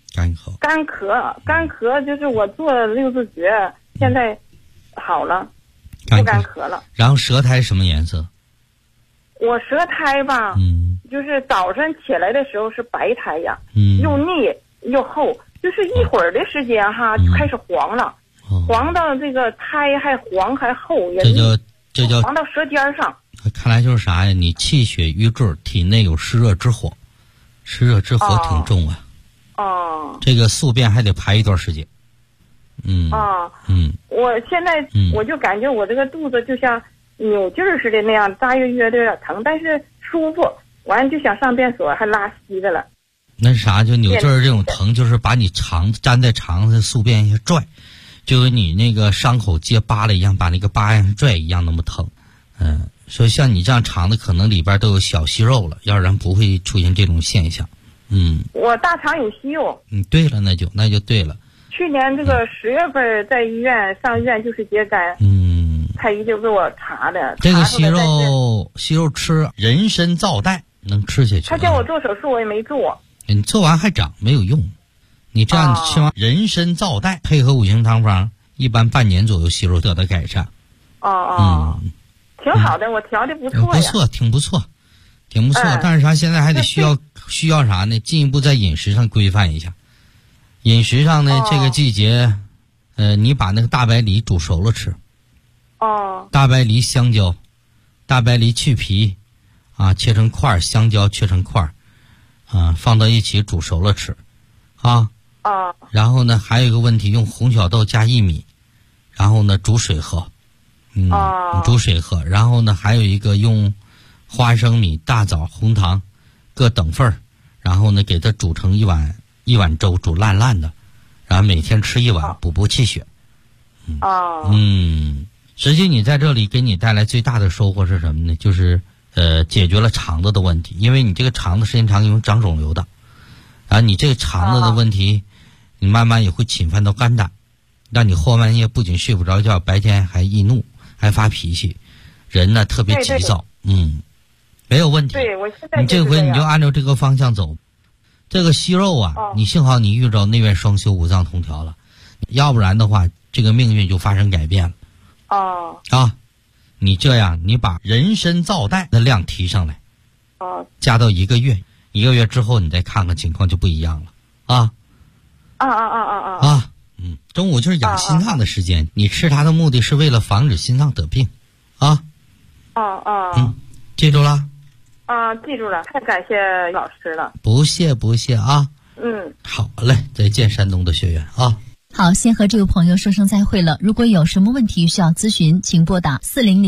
干咳就是我做了6字诀，现在好了，不干咳了。 然后舌苔什么颜色？ 我舌苔吧，就是早晨起来的时候是白苔呀，又腻又厚，就是一会儿的时间哈，就开始黄了，黄到这个苔还黄还厚，也这叫黄到舌尖上。 看来就是啥呀？你气血瘀滞，体内有湿热之火，湿热之火挺重啊。这个宿便还得排一段时间。 我现在我就感觉我这个肚子就像扭劲儿似的那样，大约有点疼，但是舒服。完就想上便所，还拉稀的了。 那是啥？就扭劲儿这种疼，就是把你肠子粘在肠子宿便一下拽，就跟你那个伤口结疤了一样，把那个疤一拽一样那么疼。所以像你这样肠子可能里边都有小息肉了，要不然不会出现这种现象。 我大肠有息肉。 对了，那就对了。 去年这个10月份在上医院就是疖肝。太医就给我查的。 这个息肉吃人参皂苷能吃下去。 他叫我做手术，我也没做。 你做完还长没有用，你这样吃完人参皂苷配合5行汤方，一般半年左右息肉得到改善。 挺好的，我调的不错呀。 不错，挺不错。但是啥？现在还得需要啥呢？进一步在饮食上规范一下。饮食上呢，这个季节，你把那个大白梨煮熟了吃。大白梨、香蕉，大白梨去皮，切成块，香蕉切成块，放到一起煮熟了吃，然后呢，还有一个问题，用红小豆加薏米，然后呢煮水喝。煮水喝，然后呢，还有一个用花生米、大枣、红糖各等份儿，然后呢给它煮成一碗粥，煮烂烂的，然后每天吃1碗，补气血。实际你在这里给你带来最大的收获是什么呢？就是解决了肠子的问题，因为你这个肠子时间长容易长肿瘤的，然后你这个肠子的问题，你慢慢也会侵犯到肝胆，让你后半夜不仅睡不着觉，白天还易怒。还发脾气，人呢特别急躁。没有问题。 对，我现在你这回你就按照这个方向走。这个息肉你幸好你遇着内外双修、五脏同调了，要不然的话，这个命运就发生改变了。你这样，你把人参皂苷的量提上来，加到1个月，1个月之后你再看看情况就不一样了。中午就是养心脏的时间，你吃它的目的是为了防止心脏得病。记住了？ 记住了，太感谢老师了。 不谢啊。好嘞，再见，山东的学员啊。 好，先和这位朋友说声再会了。如果有什么问题需要咨询，请拨打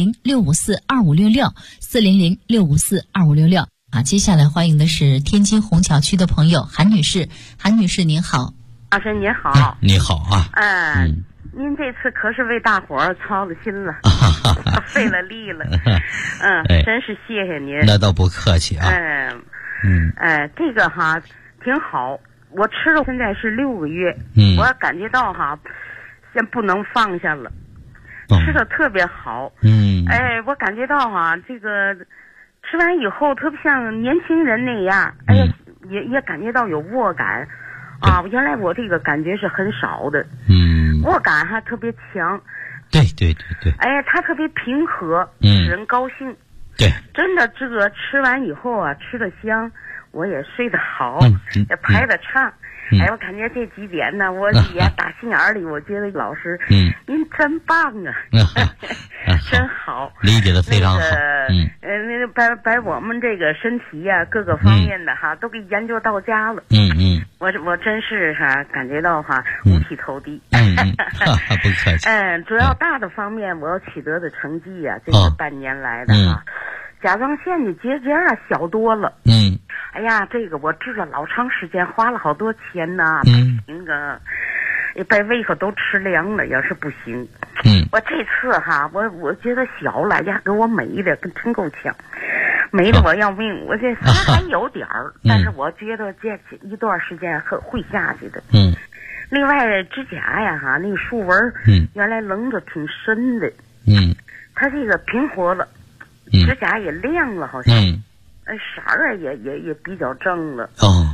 400-654-2566，400-654-2566。接下来欢迎的是天津虹桥区的朋友韩女士。韩女士您好。 老师您好。 你好啊。 您这次可是为大伙儿操了心了，费了力了。真是谢谢您。 那倒不客气啊。 这个挺好。我吃了现在是6个月，我感觉到先不能放下了，吃的特别好。我感觉到这个吃完以后特别像年轻人那样，也感觉到有握感。原来我这个感觉是很少的，握感还特别强。 对。 它特别平和，使人高兴。 对， 真的这个吃完以后吃得香，我也睡得好，也排得畅。我感觉这几点呢，我也打心眼里，我觉得老师，您真棒啊，真好， 理解的非常好。 把我们这个身体呀，各个方面的都给研究到家了。我真是感觉到五体投地。 不客气。 主要大的方面，我要取得的成绩呀，这是半年来的甲状腺的结节小多了。这个我治了老长时间，花了好多钱呐。那个把胃口都吃凉了，要是不行。我这次我觉得小了呀，给我美的跟真够呛，美的我要命。我这还有点儿，但是我觉得这一段时间会下去的。另外指甲呀那个竖纹原来棱着挺深的。它这个平活了，指甲也亮了，好像。色儿也比较正了。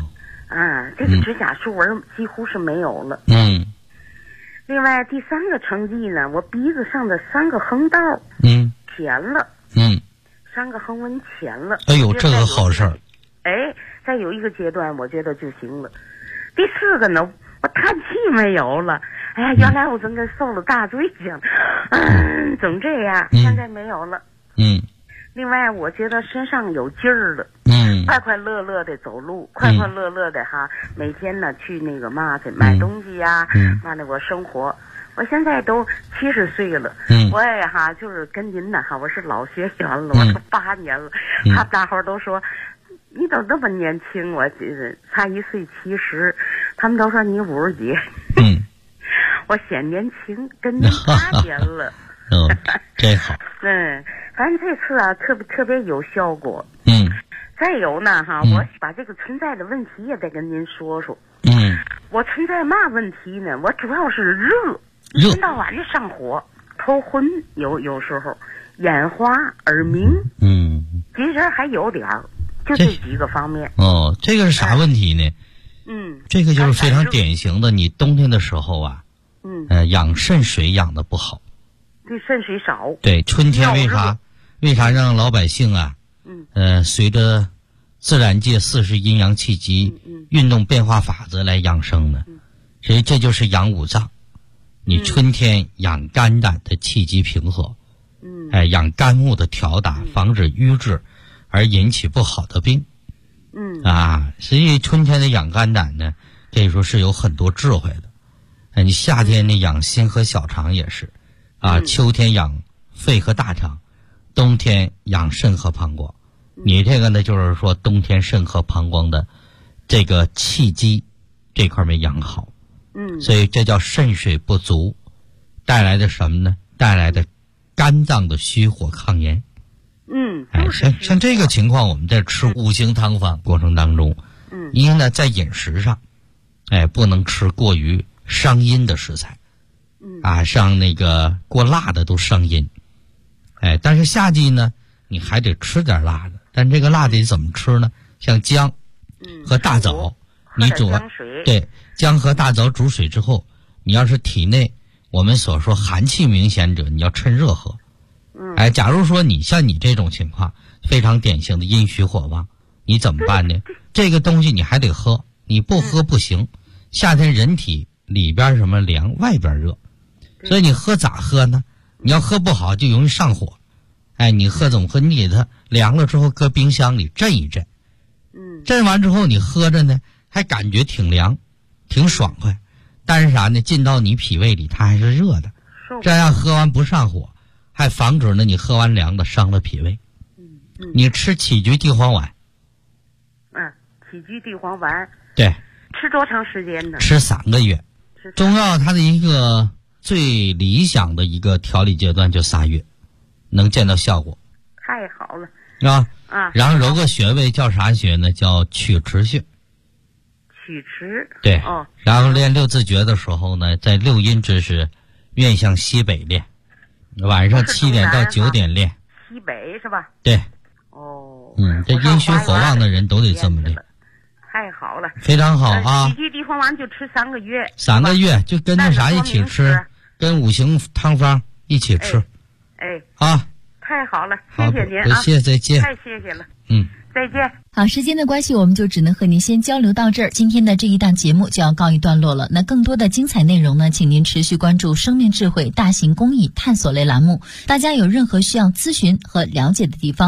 这个指甲竖纹几乎是没有了。另外第3个成绩呢，我鼻子上的3个横道浅了。3个横纹浅了。 哎呦，这个好事儿。 再有一个阶段我觉得就行了。第4个呢，我叹气没有了。哎呀，原来我真跟受了大罪一样，总这样，现在没有了。另外我觉得身上有劲儿了。快快乐乐的走路，快快乐乐的哈，每天呢去那个去买东西呀，我生活。我现在都70岁了，我也就是跟您呢我是老学员了，我都8年了。大伙儿都说你都那么年轻，我差1岁70，他们都说你50几。我显年轻，跟您8年了。 真好。 反正这次特别有效果。再有呢我把这个存在的问题也得跟您说说。我存在嘛问题呢？我主要是热，一天到晚的上火，头昏，有时候眼花耳鸣。其实还有点儿，就这几个方面。 这个是啥问题呢？这个就是非常典型的，你冬天的时候养肾水养的不好。 对，肾水少。 对，春天为啥让老百姓随着自然界40阴阳气机运动变化法则来养生呢？所以这就是养五脏。你春天养肝胆的气机平和，养肝木的调达，防止瘀滞而引起不好的病。所以春天的养肝胆呢，可以说是有很多智慧的。你夏天呢养心和小肠也是，秋天养肺和大肠，冬天养肾和膀胱。你这个呢，就是说冬天肾和膀胱的这个气机这块没养好。所以这叫肾水不足带来的什么呢？带来的肝脏的虚火抗炎。像这个情况，我们在吃五行汤方过程当中，一呢在饮食上，不能吃过于伤阴的食材，像那个过辣的都伤阴。但是夏季呢，你还得吃点辣的，但这个辣得怎么吃呢？像姜和大枣，你煮对姜和大枣煮水之后，你要是体内我们所说寒气明显者，你要趁热喝。假如说你像你这种情况非常典型的阴虚火旺，你怎么办呢？这个东西你还得喝，你不喝不行。夏天人体里边什么凉，外边热，所以你喝咋喝呢？你要喝不好就容易上火。你喝怎么喝？你给它凉了之后搁冰箱里镇一镇。镇完之后你喝着呢，还感觉挺凉，挺爽快。但是啥呢？进到你脾胃里它还是热的，这样喝完不上火，还防止呢你喝完凉的伤了脾胃。你吃杞菊地黄丸。 杞菊地黄丸。 对。 吃多长时间呢？ 吃3个月。中药它的一个最理想的一个调理阶段就3月，能见到效果。 太好了。 然后揉个穴位叫啥穴呢？叫曲池穴。 曲池。 对。然后练6字诀的时候呢，在6阴之时面向西北练，晚上7点到9点练。 西北是吧？ 对。这阴虚火旺的人都得这么练。 太好了。 非常好啊。 杞菊地黄丸就吃3个月。 3个月就跟那啥一起吃，跟五行汤方一起吃。 太好了，谢谢您啊！ 再见。 太谢谢了。再见。 好，时间的关系，我们就只能和您先交流到这儿。今天的这一档节目就要告一段落了。那更多的精彩内容呢，请您持续关注生命智慧大型公益探索类栏目。大家有任何需要咨询和了解的地方，